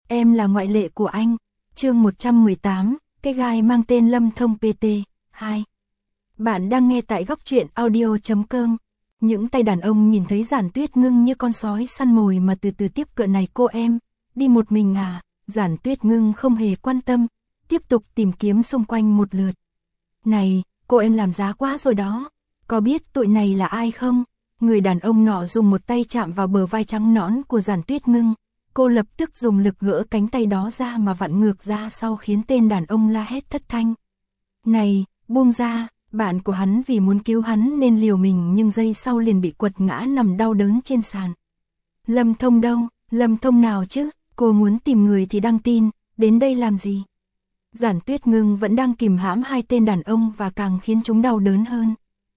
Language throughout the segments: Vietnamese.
Em là ngoại lệ của anh. Chương 118, cái gai mang tên Lâm Thông PT 2. Bạn đang nghe tại góc truyện audio.com. Những tay đàn ông nhìn thấy Giản Tuyết Ngưng như con sói săn mồi mà từ từ tiếp cận này. Cô em, đi một mình à? Giản Tuyết Ngưng không hề quan tâm, tiếp tục tìm kiếm xung quanh một lượt. Này, cô em làm giá quá rồi đó. Có biết tụi này là ai không? Người đàn ông nọ dùng một tay chạm vào bờ vai trắng nõn của Giản Tuyết Ngưng. Cô lập tức dùng lực gỡ cánh tay đó ra mà vặn ngược ra sau, khiến tên đàn ông la hét thất thanh. Này, buông ra! Bạn của hắn vì muốn cứu hắn nên liều mình, nhưng giây sau liền bị quật ngã nằm đau đớn trên sàn. Lâm Thông đâu? Lâm Thông nào chứ? Cô muốn tìm người thì đăng tin, đến đây làm gì? Giản Tuyết Ngưng vẫn đang kìm hãm hai tên đàn ông và càng khiến chúng đau đớn hơn.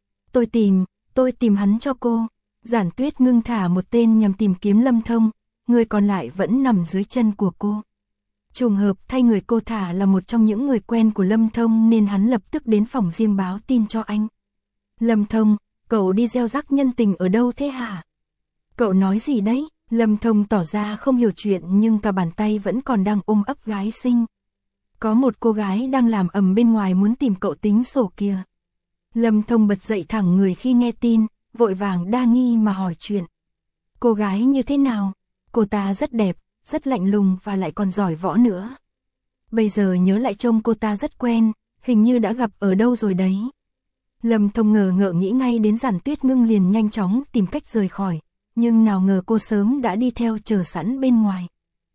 Tôi tìm hắn cho cô. Giản Tuyết Ngưng thả một tên nhằm tìm kiếm Lâm Thông, người còn lại vẫn nằm dưới chân của cô. Trùng hợp thay người cô thả là một trong những người quen của Lâm Thông nên hắn lập tức đến phòng riêng báo tin cho anh. Lâm Thông, cậu đi gieo rắc nhân tình ở đâu thế hả? Cậu nói gì đấy? Lâm Thông tỏ ra không hiểu chuyện nhưng cả bàn tay vẫn còn đang ôm ấp gái xinh. Có một cô gái đang làm ầm bên ngoài muốn tìm cậu tính sổ kìa. Lâm Thông bật dậy thẳng người khi nghe tin, vội vàng đa nghi mà hỏi chuyện. Cô gái như thế nào? Cô ta rất đẹp, rất lạnh lùng và lại còn giỏi võ nữa. Bây giờ nhớ lại trông cô ta rất quen, hình như đã gặp ở đâu rồi đấy. Lâm Thông ngờ ngợ nghĩ ngay đến Giản Tuyết Ngưng, liền nhanh chóng tìm cách rời khỏi, nhưng nào ngờ cô sớm đã đi theo chờ sẵn bên ngoài.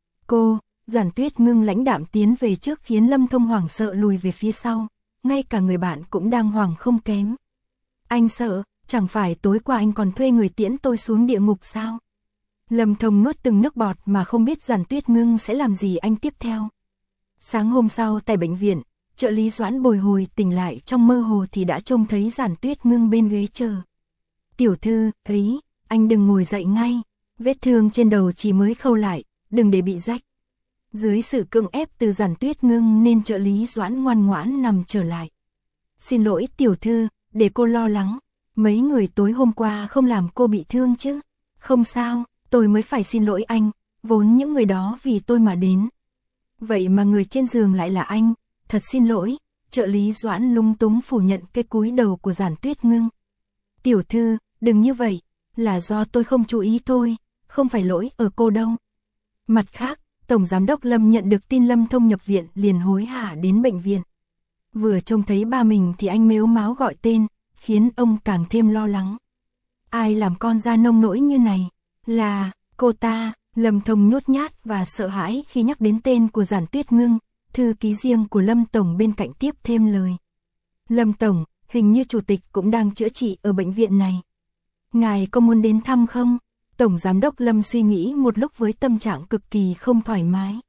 Giản Tuyết Ngưng lãnh đạm tiến về trước khiến Lâm Thông hoảng sợ lùi về phía sau, ngay cả người bạn cũng đang hoảng không kém. Anh sợ, chẳng phải tối qua anh còn thuê người tiễn tôi xuống địa ngục sao? Lâm Thông nuốt từng nước bọt mà không biết Giản Tuyết Ngưng sẽ làm gì anh tiếp theo. Sáng hôm sau tại bệnh viện, trợ lý Doãn bồi hồi tỉnh lại trong mơ hồ thì đã trông thấy Giản Tuyết Ngưng bên ghế chờ. Tiểu thư, ấy, anh đừng ngồi dậy ngay, vết thương trên đầu chỉ mới khâu lại, đừng để bị rách. Dưới sự cưỡng ép từ Giản Tuyết Ngưng nên trợ lý Doãn ngoan ngoãn nằm trở lại. Xin lỗi tiểu thư, để cô lo lắng, mấy người tối hôm qua không làm cô bị thương chứ? Không sao, tôi mới phải xin lỗi anh, vốn những người đó vì tôi mà đến. Vậy mà người trên giường lại là anh, thật xin lỗi, trợ lý Doãn lung túng phủ nhận cái cúi đầu của Giản Tuyết Ngưng. Tiểu thư, đừng như vậy, là do tôi không chú ý thôi, không phải lỗi ở cô đâu. Mặt khác, Tổng Giám đốc Lâm nhận được tin Lâm Thông nhập viện liền hối hả đến bệnh viện. Vừa trông thấy ba mình thì anh mếu máo gọi tên, khiến ông càng thêm lo lắng. Ai làm con ra nông nỗi như này? Là cô ta. Lâm Thông nhút nhát và sợ hãi khi nhắc đến tên của Giản Tuyết Ngưng. Thư ký riêng của Lâm Tổng bên cạnh tiếp thêm lời. Lâm Tổng, hình như chủ tịch cũng đang chữa trị ở bệnh viện này. Ngài có muốn đến thăm không? Tổng Giám đốc Lâm suy nghĩ một lúc với tâm trạng cực kỳ không thoải mái.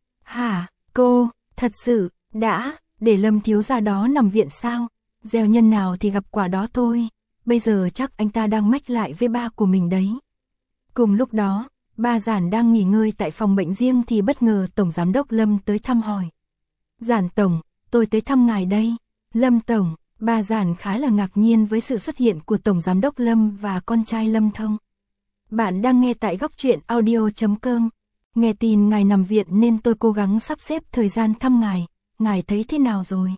Hả, cô, thật sự, đã, để Lâm thiếu gia đó nằm viện sao? Gieo nhân nào thì gặp quả đó thôi, bây giờ chắc anh ta đang mách lại với ba của mình đấy. Cùng lúc đó, ba Giản đang nghỉ ngơi tại phòng bệnh riêng thì bất ngờ Tổng Giám đốc Lâm tới thăm hỏi. Giản Tổng, tôi tới thăm ngài đây. Lâm Tổng, ba Giản khá là ngạc nhiên với sự xuất hiện của Tổng Giám đốc Lâm và con trai Lâm Thông. Bạn đang nghe tại góc truyện audio.com. Nghe tin ngài nằm viện nên tôi cố gắng sắp xếp thời gian thăm ngài thấy thế nào rồi?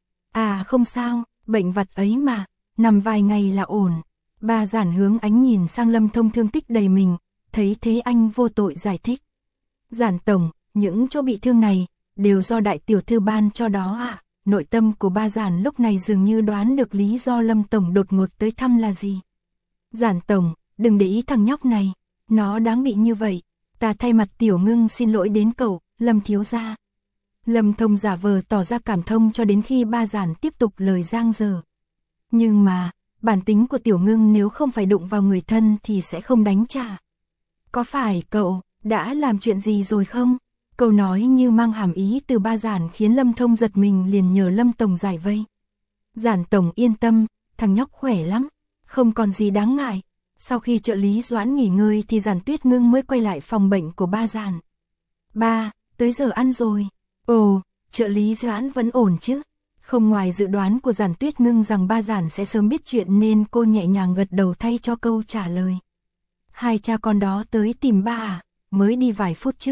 À không sao, bệnh vặt ấy mà, nằm vài ngày là ổn. Ba Giản hướng ánh nhìn sang Lâm Thông thương tích đầy mình, thấy thế anh vô tội giải thích. Giản Tổng, những chỗ bị thương này, đều do đại tiểu thư ban cho đó ạ. Nội tâm của ba Giản lúc này dường như đoán được lý do Lâm Tổng đột ngột tới thăm là gì. Giản Tổng, đừng để ý thằng nhóc này, nó đáng bị như vậy, ta thay mặt Tiểu Ngưng xin lỗi đến cậu, Lâm thiếu gia. Lâm Thông giả vờ tỏ ra cảm thông cho đến khi ba Giản tiếp tục lời giang dở. Nhưng mà, bản tính của Tiểu Ngưng nếu không phải đụng vào người thân thì sẽ không đánh trả. Có phải cậu đã làm chuyện gì rồi không? Câu nói như mang hàm ý từ ba Giản khiến Lâm Thông giật mình, liền nhờ Lâm Tổng giải vây. Giản Tổng yên tâm, thằng nhóc khỏe lắm, không còn gì đáng ngại. Sau khi trợ lý Doãn nghỉ ngơi thì Giản Tuyết Ngưng mới quay lại phòng bệnh của ba Giản. Ba, tới giờ ăn rồi. Ồ, trợ lý Doãn vẫn ổn chứ? Không ngoài dự đoán của Giản Tuyết Ngưng rằng ba Giản sẽ sớm biết chuyện nên cô nhẹ nhàng gật đầu thay cho câu trả lời. Hai cha con đó tới tìm ba à? Mới đi vài phút trước.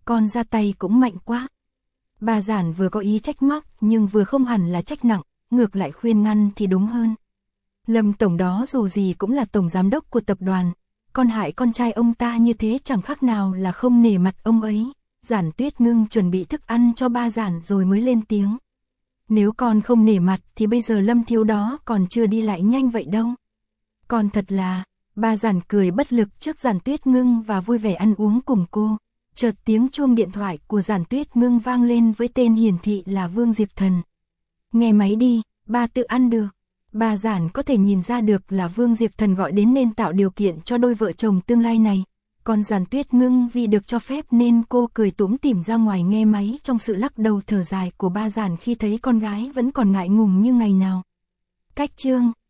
con ra tay cũng mạnh quá. Bà Giản vừa có ý trách móc nhưng vừa không hẳn là trách nặng, ngược lại khuyên ngăn thì đúng hơn. Lâm tổng đó dù gì cũng là tổng giám đốc của tập đoàn, con hại con trai ông ta như thế chẳng khác nào là không nể mặt ông ấy. Giản Tuyết Ngưng chuẩn bị thức ăn cho ba Giản rồi mới lên tiếng. Nếu con không nể mặt thì bây giờ Lâm thiếu đó còn chưa đi lại nhanh vậy đâu. Con thật là, ba Giản cười bất lực trước Giản Tuyết Ngưng và vui vẻ ăn uống cùng cô. Chợt tiếng chuông điện thoại của Giản Tuyết Ngưng vang lên với tên hiển thị là Vương Diệp Thần. Nghe máy đi, ba tự ăn được. Bà Giản có thể nhìn ra được là Vương Diệp Thần gọi đến nên tạo điều kiện cho đôi vợ chồng tương lai này. Còn Giản Tuyết Ngưng vì được cho phép nên cô cười tủm tỉm ra ngoài nghe máy trong sự lắc đầu thở dài của ba Giản khi thấy con gái vẫn còn ngại ngùng như ngày nào. Cách chương